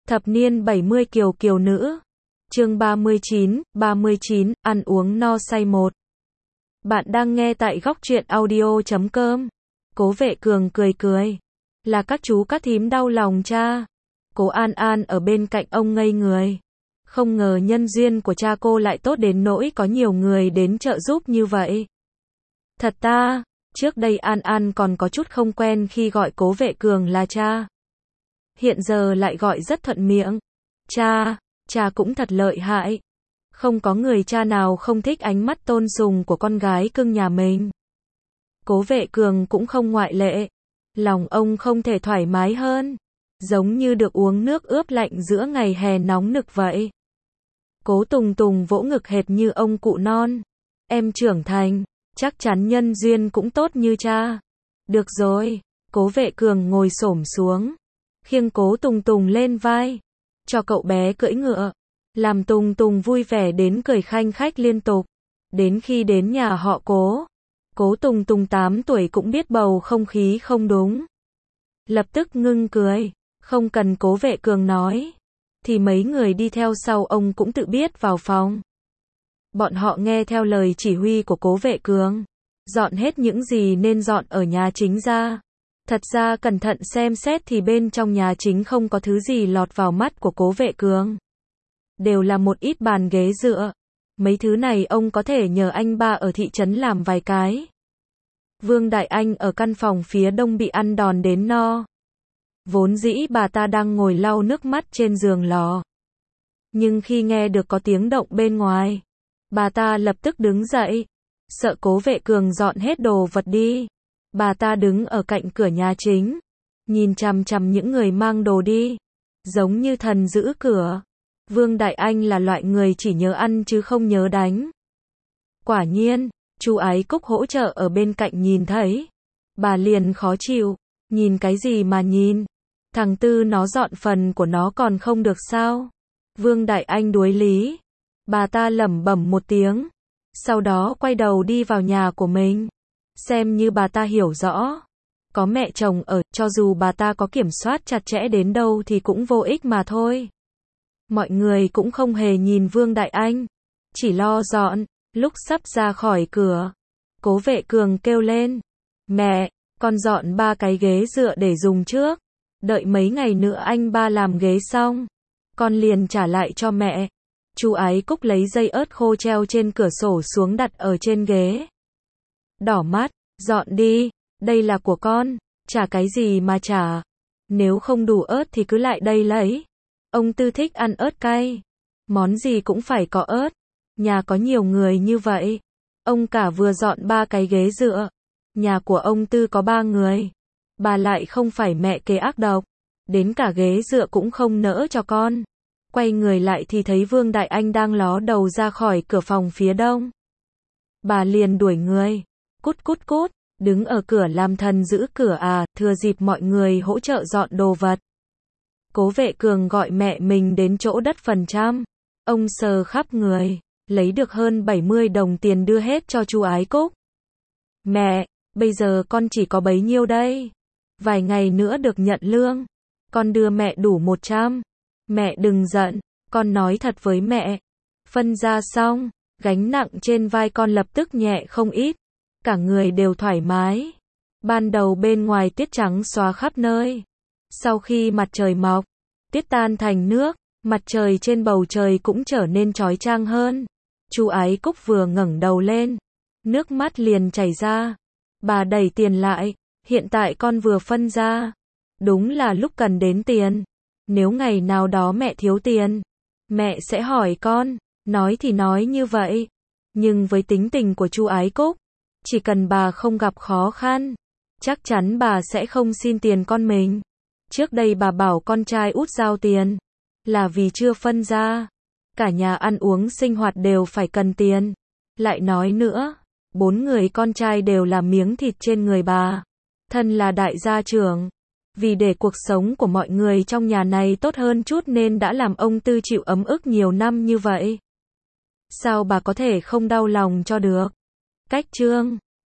Thập niên 70 kiều kiều nữ. Chương 39, ăn uống no say 1. Bạn đang nghe tại góc truyện audio.com. Cố Vệ Cường cười cười. Là các chú các thím đau lòng cha. Cố An An ở bên cạnh ông ngây người. Không ngờ nhân duyên của cha cô lại tốt đến nỗi có nhiều người đến trợ giúp như vậy. Thật ta, trước đây An An còn có chút không quen khi gọi Cố Vệ Cường là cha. Hiện giờ lại gọi rất thuận miệng. Cha cũng thật lợi hại. Không có người cha nào không thích ánh mắt tôn sùng của con gái cưng nhà mình. Cố Vệ Cường cũng không ngoại lệ. Lòng ông không thể thoải mái hơn. Giống như được uống nước ướp lạnh giữa ngày hè nóng nực vậy. Cố Tùng Tùng vỗ ngực hệt như ông cụ non. Em trưởng thành, chắc chắn nhân duyên cũng tốt như cha. Được rồi, Cố Vệ Cường ngồi xổm xuống. Khiêng Cố Tùng Tùng lên vai. Cho cậu bé cưỡi ngựa. Làm Tùng Tùng vui vẻ đến cười khanh khách liên tục. Đến khi đến nhà họ Cố. Cố Tùng Tùng 8 tuổi cũng biết bầu không khí không đúng. Lập tức ngưng cười. Không cần Cố Vệ Cường nói. Thì mấy người đi theo sau ông cũng tự biết vào phòng. Bọn họ nghe theo lời chỉ huy của Cố Vệ Cường. Dọn hết những gì nên dọn ở nhà chính ra. Thật ra cẩn thận xem xét thì bên trong nhà chính không có thứ gì lọt vào mắt của Cố Vệ Cường. Đều là một ít bàn ghế dựa. Mấy thứ này ông có thể nhờ anh ba ở thị trấn làm vài cái. Vương Đại Anh ở căn phòng phía đông bị ăn đòn đến no. Vốn dĩ bà ta đang ngồi lau nước mắt trên giường lò. Nhưng khi nghe được có tiếng động bên ngoài, bà ta lập tức đứng dậy. Sợ Cố Vệ Cường dọn hết đồ vật đi. Bà ta đứng ở cạnh cửa nhà chính. Nhìn chằm chằm những người mang đồ đi. Giống như thần giữ cửa. Vương Đại Anh là loại người chỉ nhớ ăn chứ không nhớ đánh. Quả nhiên, chú Ái Cúc hỗ trợ ở bên cạnh nhìn thấy. Bà liền khó chịu. Nhìn cái gì mà nhìn? Thằng Tư nó dọn phần của nó còn không được sao? Vương Đại Anh đuối lý. Bà ta lẩm bẩm một tiếng. Sau đó quay đầu đi vào nhà của mình. Xem như bà ta hiểu rõ. Có mẹ chồng ở, cho dù bà ta có kiểm soát chặt chẽ đến đâu thì cũng vô ích mà thôi. Mọi người cũng không hề nhìn Vương Đại Anh. Chỉ lo dọn. Lúc sắp ra khỏi cửa, Cố Vệ Cường kêu lên. Mẹ, con dọn 3 cái ghế dựa để dùng trước. Đợi mấy ngày nữa anh ba làm ghế xong, con liền trả lại cho mẹ. Chú Ái Cúc lấy dây ớt khô treo trên cửa sổ xuống đặt ở trên ghế. Đỏ mắt, dọn đi, đây là của con, trả cái gì mà trả. Nếu không đủ ớt thì cứ lại đây lấy. Ông Tư thích ăn ớt cay. Món gì cũng phải có ớt. Nhà có nhiều người như vậy. Ông cả vừa dọn 3 cái ghế dựa. Nhà của ông Tư có 3 người. Bà lại không phải mẹ kế ác độc. Đến cả ghế dựa cũng không nỡ cho con. Quay người lại thì thấy Vương Đại Anh đang ló đầu ra khỏi cửa phòng phía đông. Bà liền đuổi người. Cút cút cút. Đứng ở cửa làm thần giữ cửa à, thừa dịp mọi người hỗ trợ dọn đồ vật. Cố Vệ Cường gọi mẹ mình đến chỗ đất phần trăm. Ông sờ khắp người. Lấy được hơn 70 đồng tiền đưa hết cho chú Ái Cúc. Mẹ, bây giờ con chỉ có bấy nhiêu đây. Vài ngày nữa được nhận lương. Con đưa mẹ đủ 100. Mẹ đừng giận, con nói thật với mẹ. Phân ra xong, gánh nặng trên vai con lập tức nhẹ không ít. Cả người đều thoải mái. Ban đầu bên ngoài tuyết trắng xóa khắp nơi. Sau khi mặt trời mọc, tuyết tan thành nước, mặt trời trên bầu trời cũng trở nên chói chang hơn. Chú Ái Cúc vừa ngẩng đầu lên, nước mắt liền chảy ra. Bà đẩy tiền lại, hiện tại con vừa phân ra. Đúng là lúc cần đến tiền. Nếu ngày nào đó mẹ thiếu tiền, mẹ sẽ hỏi con. Nói thì nói như vậy. Nhưng với tính tình của chú Ái Cúc, chỉ cần bà không gặp khó khăn, chắc chắn bà sẽ không xin tiền con mình. Trước đây bà bảo con trai út giao tiền, là vì chưa phân ra. Cả nhà ăn uống sinh hoạt đều phải cần tiền. Lại nói nữa, 4 người con trai đều là miếng thịt trên người bà. Thân là đại gia trưởng. Vì để cuộc sống của mọi người trong nhà này tốt hơn chút nên đã làm ông Tư chịu ấm ức nhiều năm như vậy. Sao bà có thể không đau lòng cho được? Cách chương